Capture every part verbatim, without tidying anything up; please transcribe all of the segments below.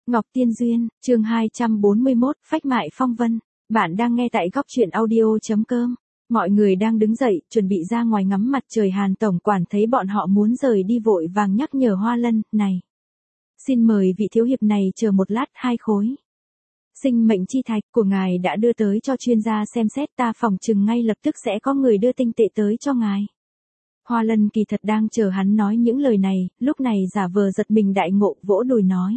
Ngọc Tiên Duyên, chương hai trăm bốn mươi mốt, phách mại phong vân. Bạn đang nghe tại góc truyện audio.com. Mọi người đang đứng dậy, chuẩn bị ra ngoài ngắm mặt trời. Hàn tổng quản thấy bọn họ muốn rời đi vội vàng nhắc nhở Hoa Lân, này. Xin mời vị thiếu hiệp này chờ một lát, hai khối. Sinh mệnh chi thạch của ngài đã đưa tới cho chuyên gia xem xét, ta phỏng chừng ngay lập tức sẽ có người đưa tinh tệ tới cho ngài. Hoa Lân kỳ thật đang chờ hắn nói những lời này, lúc này giả vờ giật mình đại ngộ, vỗ đùi nói.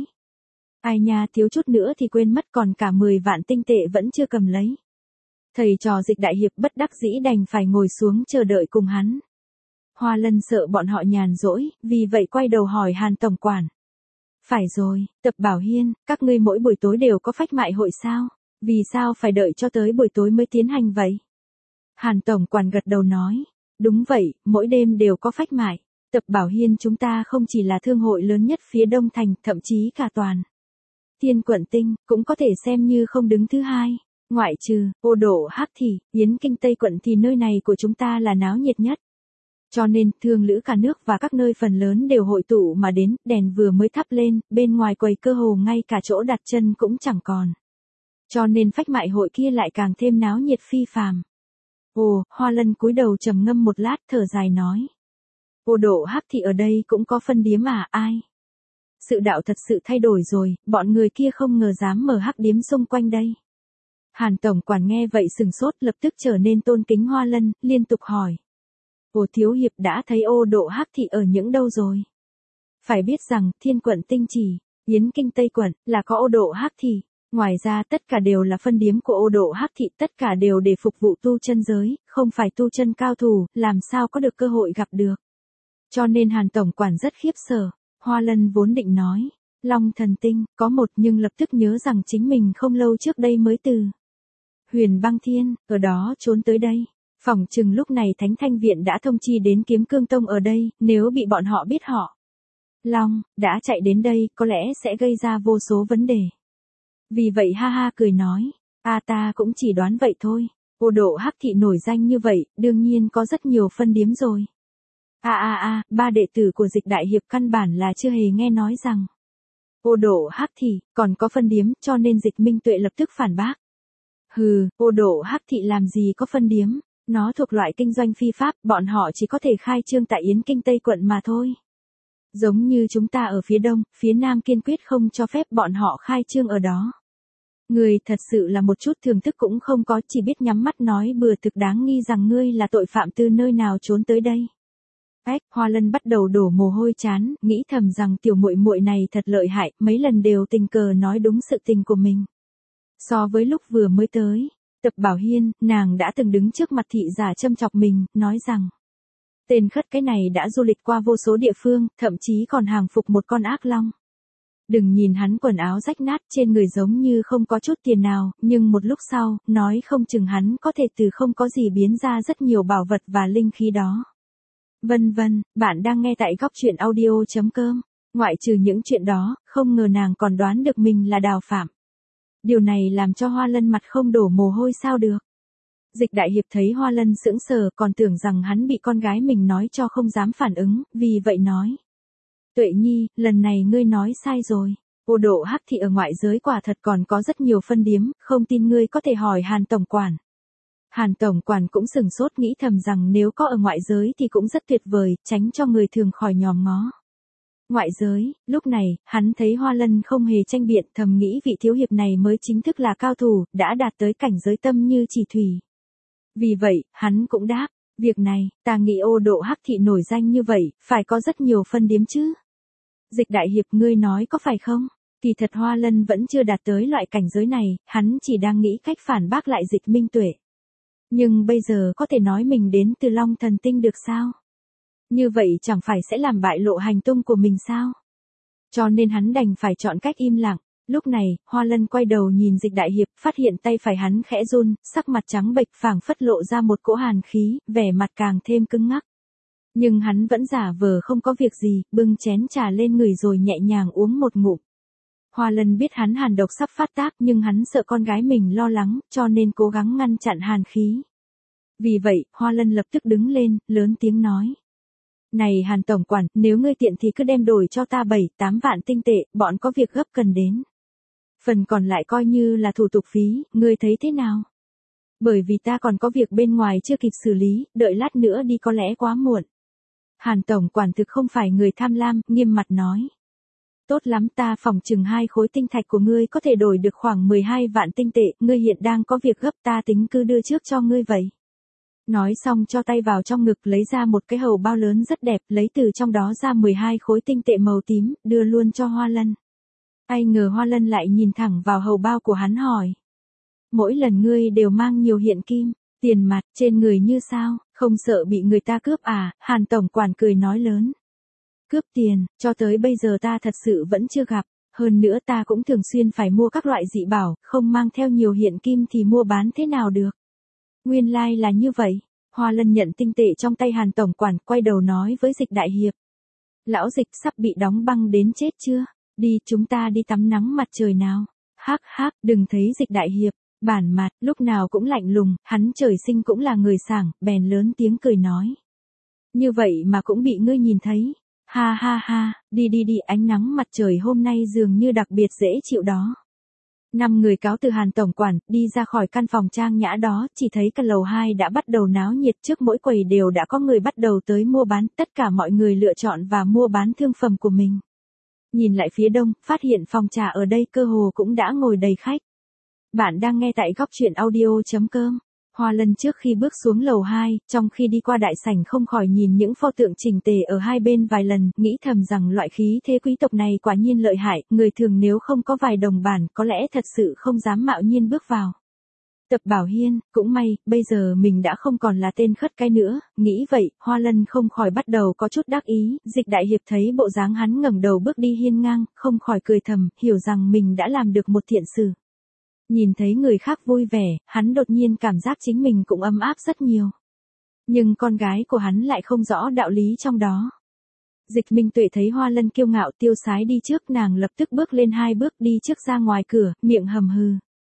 Ai nha, thiếu chút nữa thì quên mất, còn cả mười vạn tinh tệ vẫn chưa cầm lấy. Thầy trò Dịch đại hiệp bất đắc dĩ đành phải ngồi xuống chờ đợi cùng hắn. Hoa Lân sợ bọn họ nhàn rỗi, vì vậy quay đầu hỏi Hàn tổng quản. Phải rồi, Tập Bảo Hiên, các ngươi mỗi buổi tối đều có phách mại hội sao? Vì sao phải đợi cho tới buổi tối mới tiến hành vậy? Hàn tổng quản gật đầu nói. Đúng vậy, mỗi đêm đều có phách mại. Tập Bảo Hiên chúng ta không chỉ là thương hội lớn nhất phía Đông Thành, thậm chí cả toàn Thiên Quận Tinh, cũng có thể xem như không đứng thứ hai. Ngoại trừ, Ô Độ Hắc Thị, Yến Kinh Tây Quận thì nơi này của chúng ta là náo nhiệt nhất. Cho nên, thương lữ cả nước và các nơi phần lớn đều hội tụ mà đến, đèn vừa mới thắp lên, bên ngoài quầy cơ hồ ngay cả chỗ đặt chân cũng chẳng còn. Cho nên phách mại hội kia lại càng thêm náo nhiệt phi phàm. Ồ, Hoa Lân cúi đầu trầm ngâm một lát, thở dài nói. Ô Độ Hắc Thị ở đây cũng có phân điếm à, ai? Sự đạo thật sự thay đổi rồi, bọn người kia không ngờ dám mở hắc điếm xung quanh đây. Hàn tổng quản nghe vậy sừng sốt, lập tức trở nên tôn kính Hoa Lân, liên tục hỏi. Ồ, thiếu hiệp đã thấy Ô Độ Hắc Thị ở những đâu rồi? Phải biết rằng, Thiên Quận Tinh chỉ, Yến Kinh Tây Quận, là có Ô Độ Hắc Thị. Ngoài ra tất cả đều là phân điếm của Ô Độ Hắc Thị, tất cả đều để phục vụ tu chân giới, không phải tu chân cao thủ, làm sao có được cơ hội gặp được. Cho nên Hàn tổng quản rất khiếp sợ. Hoa Lân vốn định nói, Long Thần Tinh, có một, nhưng lập tức nhớ rằng chính mình không lâu trước đây mới từ Huyền Băng Thiên, ở đó trốn tới đây. Phỏng chừng lúc này Thánh Thanh Viện đã thông chi đến Kiếm Cương Tông ở đây, nếu bị bọn họ biết họ Long, đã chạy đến đây, có lẽ sẽ gây ra vô số vấn đề. Vì vậy ha ha cười nói, a ta cũng chỉ đoán vậy thôi, Ô Độ Hắc Thị nổi danh như vậy, đương nhiên có rất nhiều phân điếm rồi. A a a, ba đệ tử của Dịch đại hiệp căn bản là chưa hề nghe nói rằng Ô Độ Hắc Thị còn có phân điếm, cho nên Dịch Minh Tuệ lập tức phản bác. Hừ, Ô Độ Hắc Thị làm gì có phân điếm, nó thuộc loại kinh doanh phi pháp, bọn họ chỉ có thể khai trương tại Yến Kinh Tây Quận mà thôi. Giống như chúng ta ở phía Đông, phía Nam kiên quyết không cho phép bọn họ khai trương ở đó. Ngươi thật sự là một chút thưởng thức cũng không có, chỉ biết nhắm mắt nói bừa, thực đáng nghi rằng ngươi là tội phạm từ nơi nào trốn tới đây. Ách, Hoa Lân bắt đầu đổ mồ hôi chán, nghĩ thầm rằng tiểu muội muội này thật lợi hại, mấy lần đều tình cờ nói đúng sự tình của mình. So với lúc vừa mới tới, Tập Bảo Hiên, nàng đã từng đứng trước mặt thị giả châm chọc mình, nói rằng tên khất cái này đã du lịch qua vô số địa phương, thậm chí còn hàng phục một con ác long. Đừng nhìn hắn quần áo rách nát, trên người giống như không có chút tiền nào, nhưng một lúc sau, nói không chừng hắn có thể từ không có gì biến ra rất nhiều bảo vật và linh khí đó. Vân vân, bạn đang nghe tại góc truyện audio.com. Ngoại trừ những chuyện đó, không ngờ nàng còn đoán được mình là Đào Phạm. Điều này làm cho Hoa Lân mặt không đổ mồ hôi sao được. Dịch đại hiệp thấy Hoa Lân sững sờ, còn tưởng rằng hắn bị con gái mình nói cho không dám phản ứng, vì vậy nói. Tuệ Nhi, lần này ngươi nói sai rồi. Ô Độ Hắc Thị ở ngoại giới quả thật còn có rất nhiều phân điếm, không tin ngươi có thể hỏi Hàn tổng quản. Hàn tổng quản cũng sừng sốt, nghĩ thầm rằng nếu có ở ngoại giới thì cũng rất tuyệt vời, tránh cho người thường khỏi nhòm ngó. Ngoại giới, lúc này, hắn thấy Hoa Lân không hề tranh biện, thầm nghĩ vị thiếu hiệp này mới chính thức là cao thủ, đã đạt tới cảnh giới tâm như chỉ thủy. Vì vậy, hắn cũng đáp, việc này, ta nghĩ Ô Độ Hắc Thị nổi danh như vậy, phải có rất nhiều phân điếm chứ. Dịch đại hiệp, ngươi nói có phải không? Kỳ thật Hoa Lân vẫn chưa đạt tới loại cảnh giới này, hắn chỉ đang nghĩ cách phản bác lại Dịch Minh Tuệ. Nhưng bây giờ có thể nói mình đến từ Long Thần Tinh được sao? Như vậy chẳng phải sẽ làm bại lộ hành tung của mình sao? Cho nên hắn đành phải chọn cách im lặng. Lúc này, Hoa Lân quay đầu nhìn Dịch đại hiệp, phát hiện tay phải hắn khẽ run, sắc mặt trắng bệch, phảng phất lộ ra một cỗ hàn khí, vẻ mặt càng thêm cứng ngắc. Nhưng hắn vẫn giả vờ không có việc gì, bưng chén trà lên người rồi nhẹ nhàng uống một ngụm. Hoa Lân biết hắn hàn độc sắp phát tác, nhưng hắn sợ con gái mình lo lắng, cho nên cố gắng ngăn chặn hàn khí. Vì vậy, Hoa Lân lập tức đứng lên, lớn tiếng nói. Này Hàn tổng quản, nếu ngươi tiện thì cứ đem đổi cho ta bảy, tám vạn tinh tệ, bọn có việc gấp cần đến. Phần còn lại coi như là thủ tục phí, ngươi thấy thế nào? Bởi vì ta còn có việc bên ngoài chưa kịp xử lý, đợi lát nữa đi có lẽ quá muộn. Hàn tổng quản thực không phải người tham lam, nghiêm mặt nói. Tốt lắm, ta phỏng chừng hai khối tinh thạch của ngươi có thể đổi được khoảng mười hai vạn tinh tệ, ngươi hiện đang có việc gấp, ta tính cứ đưa trước cho ngươi vậy. Nói xong cho tay vào trong ngực lấy ra một cái hầu bao lớn rất đẹp, lấy từ trong đó ra mười hai khối tinh tệ màu tím, đưa luôn cho Hoa Lân. Ai ngờ Hoa Lân lại nhìn thẳng vào hầu bao của hắn hỏi. Mỗi lần ngươi đều mang nhiều hiện kim, tiền mặt, trên người như sao, không sợ bị người ta cướp à? Hàn tổng quản cười nói lớn. Cướp tiền, cho tới bây giờ ta thật sự vẫn chưa gặp, hơn nữa ta cũng thường xuyên phải mua các loại dị bảo, không mang theo nhiều hiện kim thì mua bán thế nào được. Nguyên lai like là như vậy. Hoa Lân nhận tinh tệ trong tay Hàn tổng quản, quay đầu nói với Dịch đại hiệp. Lão Dịch sắp bị đóng băng đến chết chưa? Đi, chúng ta đi tắm nắng mặt trời nào. Hắc hắc, đừng thấy Dịch đại hiệp, bản mặt, lúc nào cũng lạnh lùng, hắn trời sinh cũng là người sảng, bèn lớn tiếng cười nói. Như vậy mà cũng bị ngươi nhìn thấy. Ha ha ha, đi đi đi, ánh nắng mặt trời hôm nay dường như đặc biệt dễ chịu đó. Năm người cáo từ Hàn tổng quản, đi ra khỏi căn phòng trang nhã đó, chỉ thấy cả lầu hai đã bắt đầu náo nhiệt, trước mỗi quầy đều đã có người bắt đầu tới mua bán, tất cả mọi người lựa chọn và mua bán thương phẩm của mình. Nhìn lại phía đông, phát hiện phòng trà ở đây cơ hồ cũng đã ngồi đầy khách. Bạn đang nghe tại góc truyện audio.com. Hoa Lân trước khi bước xuống lầu hai, trong khi đi qua đại sảnh không khỏi nhìn những pho tượng chỉnh tề ở hai bên vài lần, nghĩ thầm rằng loại khí thế quý tộc này quả nhiên lợi hại, người thường nếu không có vài đồng bản có lẽ thật sự không dám mạo nhiên bước vào. Tập Bảo Hiên, cũng may, bây giờ mình đã không còn là tên khất cái nữa, nghĩ vậy, Hoa Lân không khỏi bắt đầu có chút đắc ý, Dịch đại hiệp thấy bộ dáng hắn ngẩng đầu bước đi hiên ngang, không khỏi cười thầm, hiểu rằng mình đã làm được một thiện sự. Nhìn thấy người khác vui vẻ, hắn đột nhiên cảm giác chính mình cũng ấm áp rất nhiều. Nhưng con gái của hắn lại không rõ đạo lý trong đó. Dịch Minh Tuệ thấy Hoa Lân kiêu ngạo tiêu sái đi trước, nàng lập tức bước lên hai bước đi trước ra ngoài cửa, miệng hầm hừ.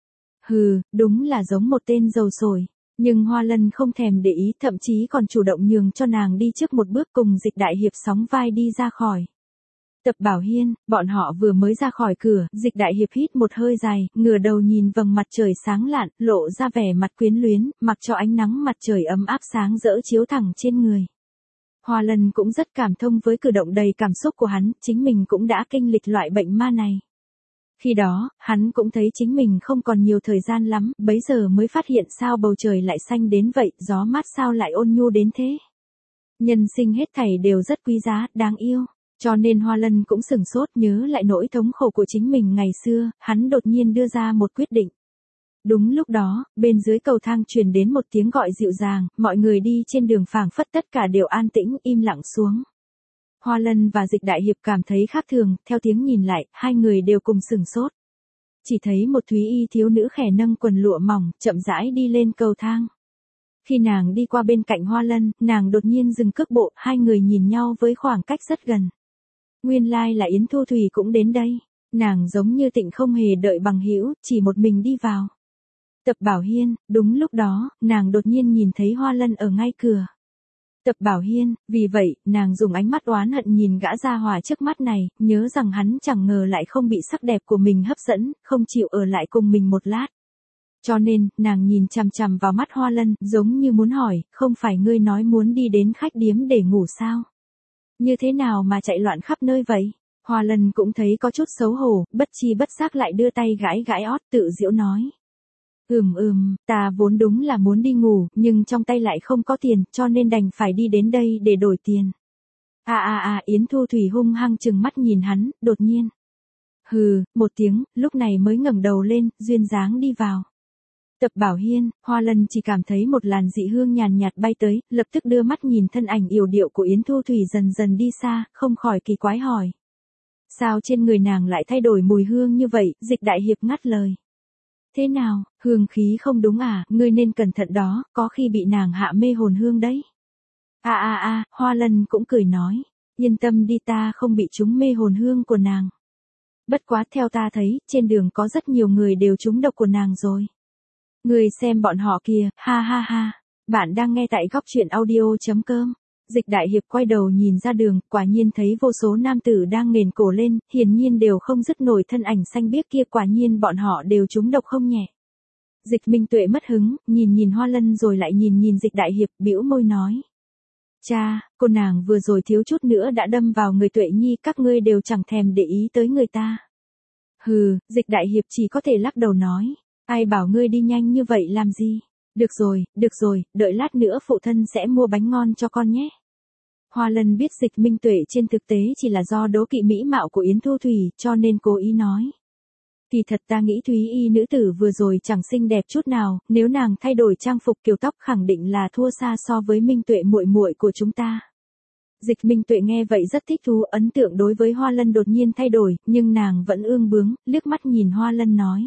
Hừ, đúng là giống một tên dầu sồi. Nhưng Hoa Lân không thèm để ý, thậm chí còn chủ động nhường cho nàng đi trước một bước, cùng Dịch đại hiệp sóng vai đi ra khỏi. Tập Bảo Hiên, bọn họ vừa mới ra khỏi cửa, Dịch đại hiệp hít một hơi dài, ngửa đầu nhìn vầng mặt trời sáng lạn, lộ ra vẻ mặt quyến luyến, mặc cho ánh nắng mặt trời ấm áp sáng rỡ chiếu thẳng trên người. Hoa Lân cũng rất cảm thông với cử động đầy cảm xúc của hắn, chính mình cũng đã kinh lịch loại bệnh ma này. Khi đó, hắn cũng thấy chính mình không còn nhiều thời gian lắm, bấy giờ mới phát hiện sao bầu trời lại xanh đến vậy, gió mát sao lại ôn nhu đến thế. Nhân sinh hết thảy đều rất quý giá, đáng yêu. Cho nên Hoa Lân cũng sửng sốt, nhớ lại nỗi thống khổ của chính mình ngày xưa, hắn đột nhiên đưa ra một quyết định. Đúng lúc đó, bên dưới cầu thang truyền đến một tiếng gọi dịu dàng, mọi người đi trên đường phảng phất tất cả đều an tĩnh, im lặng xuống. Hoa Lân và Dịch đại hiệp cảm thấy khác thường, theo tiếng nhìn lại, hai người đều cùng sửng sốt. Chỉ thấy một thúy y thiếu nữ khẽ nâng quần lụa mỏng, chậm rãi đi lên cầu thang. Khi nàng đi qua bên cạnh Hoa Lân, nàng đột nhiên dừng cước bộ, hai người nhìn nhau với khoảng cách rất gần. Nguyên lai like là Yến Thu Thủy cũng đến đây. Nàng giống như tịnh không hề đợi bằng hữu, chỉ một mình đi vào. Tập Bảo Hiên, đúng lúc đó, nàng đột nhiên nhìn thấy Hoa Lân ở ngay cửa. Tập Bảo Hiên, vì vậy, nàng dùng ánh mắt oán hận nhìn gã gia hỏa trước mắt này, nhớ rằng hắn chẳng ngờ lại không bị sắc đẹp của mình hấp dẫn, không chịu ở lại cùng mình một lát. Cho nên, nàng nhìn chằm chằm vào mắt Hoa Lân, giống như muốn hỏi, không phải ngươi nói muốn đi đến khách điếm để ngủ sao? Như thế nào mà chạy loạn khắp nơi vậy? Hoa Lân cũng thấy có chút xấu hổ, bất chi bất giác lại đưa tay gãi gãi ót tự giễu nói. Ừm ừm, ta vốn đúng là muốn đi ngủ, nhưng trong tay lại không có tiền, cho nên đành phải đi đến đây để đổi tiền. À à à, Yến Thu Thủy hung hăng chừng mắt nhìn hắn, đột nhiên. Hừ, một tiếng, lúc này mới ngẩng đầu lên, duyên dáng đi vào. Tập Bảo Hiên, Hoa Lân chỉ cảm thấy một làn dị hương nhàn nhạt bay tới, lập tức đưa mắt nhìn thân ảnh yểu điệu của Yến Thu Thủy dần dần đi xa, không khỏi kỳ quái hỏi. Sao trên người nàng lại thay đổi mùi hương như vậy? Dịch đại hiệp ngắt lời. Thế nào, hương khí không đúng à, ngươi nên cẩn thận đó, có khi bị nàng hạ mê hồn hương đấy. À à à, Hoa Lân cũng cười nói, yên tâm đi, ta không bị trúng mê hồn hương của nàng. Bất quá theo ta thấy, trên đường có rất nhiều người đều trúng độc của nàng rồi. Ngươi xem bọn họ kìa, ha ha ha. Bạn đang nghe tại góc truyện audio.com. Dịch Đại Hiệp quay đầu nhìn ra đường, quả nhiên thấy vô số nam tử đang nghền cổ lên, hiển nhiên đều không dứt nổi thân ảnh xanh biếc kia, quả nhiên bọn họ đều trúng độc không nhẹ. Dịch Minh Tuệ mất hứng, nhìn nhìn Hoa Lân rồi lại nhìn nhìn Dịch Đại Hiệp, bĩu môi nói. Cha, cô nàng vừa rồi thiếu chút nữa đã đâm vào người Tuệ Nhi, các ngươi đều chẳng thèm để ý tới người ta. Hừ, Dịch Đại Hiệp chỉ có thể lắc đầu nói, ai bảo ngươi đi nhanh như vậy làm gì? Được rồi, được rồi, đợi lát nữa phụ thân sẽ mua bánh ngon cho con nhé. Hoa Lân biết Dịch Minh Tuệ trên thực tế chỉ là do đố kỵ mỹ mạo của Yến Thu Thủy, cho nên cố ý nói. Kỳ thật ta nghĩ Thúy Y nữ tử vừa rồi chẳng xinh đẹp chút nào, nếu nàng thay đổi trang phục kiểu tóc khẳng định là thua xa so với Minh Tuệ muội muội của chúng ta. Dịch Minh Tuệ nghe vậy rất thích thú, ấn tượng đối với Hoa Lân đột nhiên thay đổi, nhưng nàng vẫn ương bướng, liếc mắt nhìn Hoa Lân nói.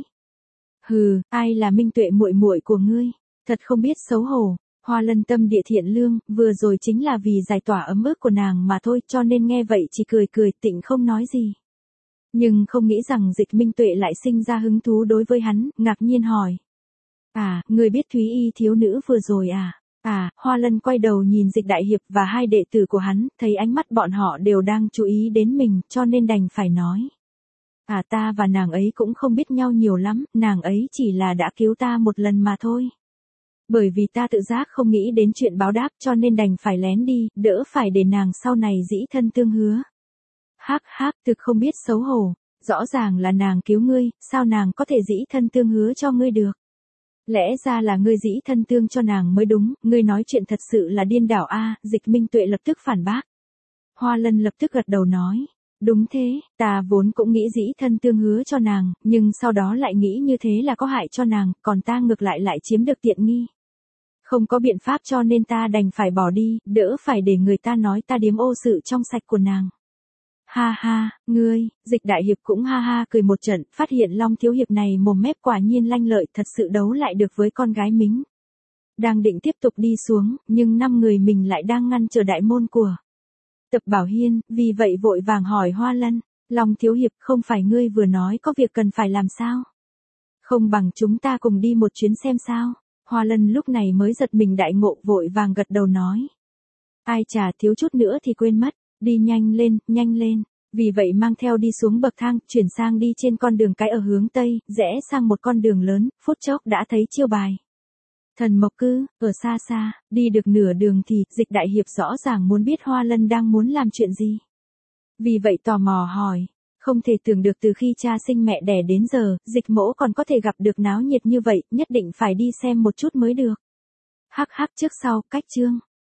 Hừ, ai là Minh Tuệ muội muội của ngươi? Thật không biết xấu hổ. Hoa Lân tâm địa thiện lương, vừa rồi chính là vì giải tỏa ấm ức của nàng mà thôi, cho nên nghe vậy chỉ cười cười, tịnh không nói gì. Nhưng không nghĩ rằng Dịch Minh Tuệ lại sinh ra hứng thú đối với hắn, ngạc nhiên hỏi. À, người biết Thúy Y thiếu nữ vừa rồi à? À, Hoa Lân quay đầu nhìn Dịch Đại Hiệp và hai đệ tử của hắn, thấy ánh mắt bọn họ đều đang chú ý đến mình, cho nên đành phải nói. À, ta và nàng ấy cũng không biết nhau nhiều lắm, nàng ấy chỉ là đã cứu ta một lần mà thôi. Bởi vì ta tự giác không nghĩ đến chuyện báo đáp cho nên đành phải lén đi, đỡ phải để nàng sau này dĩ thân tương hứa. Hắc hắc, thực không biết xấu hổ, rõ ràng là nàng cứu ngươi, sao nàng có thể dĩ thân tương hứa cho ngươi được? Lẽ ra là ngươi dĩ thân tương cho nàng mới đúng, ngươi nói chuyện thật sự là điên đảo a. Dịch Minh Tuệ lập tức phản bác. Hoa Lân lập tức gật đầu nói, đúng thế, ta vốn cũng nghĩ dĩ thân tương hứa cho nàng, nhưng sau đó lại nghĩ như thế là có hại cho nàng, còn ta ngược lại lại chiếm được tiện nghi. Không có biện pháp cho nên ta đành phải bỏ đi, đỡ phải để người ta nói ta điếm ô sự trong sạch của nàng. Ha ha, ngươi, Dịch Đại Hiệp cũng ha ha cười một trận, phát hiện Long Thiếu Hiệp này mồm mép quả nhiên lanh lợi, thật sự đấu lại được với con gái mính. Đang định tiếp tục đi xuống, nhưng năm người mình lại đang ngăn trở đại môn của Tập Bảo Hiên, vì vậy vội vàng hỏi Hoa Lân, Long Thiếu Hiệp, không phải ngươi vừa nói có việc cần phải làm sao? Không bằng chúng ta cùng đi một chuyến xem sao? Hoa Lân lúc này mới giật mình đại ngộ, vội vàng gật đầu nói. Ai chà, thiếu chút nữa thì quên mất, đi nhanh lên, nhanh lên. Vì vậy mang theo đi xuống bậc thang, chuyển sang đi trên con đường cái ở hướng Tây, rẽ sang một con đường lớn, phút chốc đã thấy chiêu bài. Thần Mộc Cư, ở xa xa, đi được nửa đường thì, Dịch Đại Hiệp rõ ràng muốn biết Hoa Lân đang muốn làm chuyện gì. Vì vậy tò mò hỏi, không thể tưởng được từ khi cha sinh mẹ đẻ đến giờ, Dịch mỗ còn có thể gặp được náo nhiệt như vậy, nhất định phải đi xem một chút mới được. Hắc hắc, trước sau, cách chương.